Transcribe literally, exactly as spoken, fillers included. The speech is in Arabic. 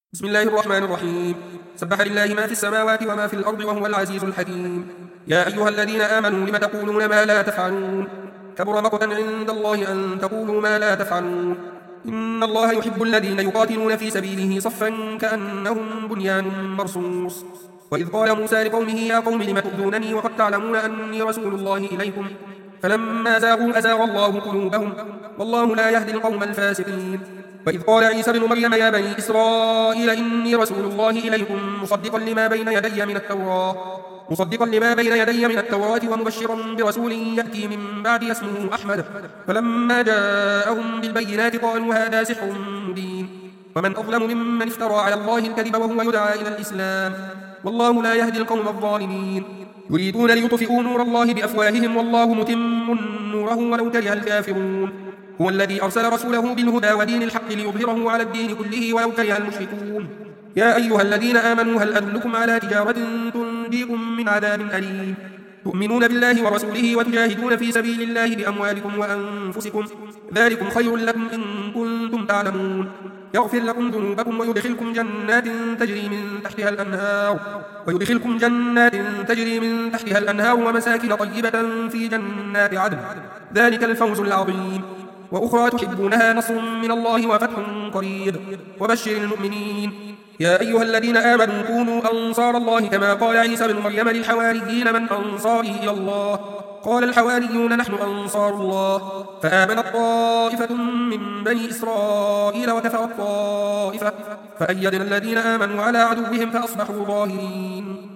بسم الله الرحمن الرحيم. سبح لله ما في السماوات وما في الأرض وهو العزيز الحكيم. يا أيها الذين آمنوا لم تقولون ما لا تفعلون؟ كبر مقتا عند الله أن تقولوا ما لا تفعلون. إن الله يحب الذين يقاتلون في سبيله صفا كأنهم بنيان مرصوص. وإذ قال موسى لقومه يا قوم لم تؤذونني وقد تعلمون أني رسول الله إليكم فلما زاغوا أزاغ الله قلوبهم والله لا يهدي القوم الفاسقين. وإذ قال عيسى ابن مريم يا بني إسرائيل إني رسول الله إليكم مصدقا لما بين يدي من التوراة مصدقا لما بين يدي من التوراة ومبشرا برسول يأتي من بعد اسمه أحمد. فلما جاءهم بالبينات قالوا هذا سحر مبين ومن أظلم ممن افترى على الله الكذب وهو يدعى إلى الإسلام والله لا يهدي القوم الظالمين. يريدون ليطفئوا نور الله بأفواههم والله متم نوره ولو كره الكافرون. هو الذي أرسل رسوله بالهدى ودين الحق ليظهره على الدين كله ولو كره المشركون. يا أيها الذين آمنوا هل أدلكم على تجارة تنجيكم من عذاب أليم تؤمنون بالله ورسوله وتجاهدون في سبيل الله بأموالكم وأنفسكم ذلكم خير لكم إن كنتم تعلمون. يغفر لكم ذنوبكم ويدخلكم جنات تجري من تحتها الأنهار ويدخلكم جنات تجري من تحتها الأنهار ومساكن طيبة في جنات عدن ذلك الفوز العظيم. وأخرى تحبونها نصر من الله وفتح قريب وبشر المؤمنين. يا أيها الذين آمنوا كونوا أنصار الله كما قال عيسى بن مريم للحواريين من أنصاري إلى الله قال الحواريون نحن أنصار الله فآمنت طائفة من بني إسرائيل وكفرت طائفة فأيدنا الذين آمنوا على عدوهم فأصبحوا ظاهرين.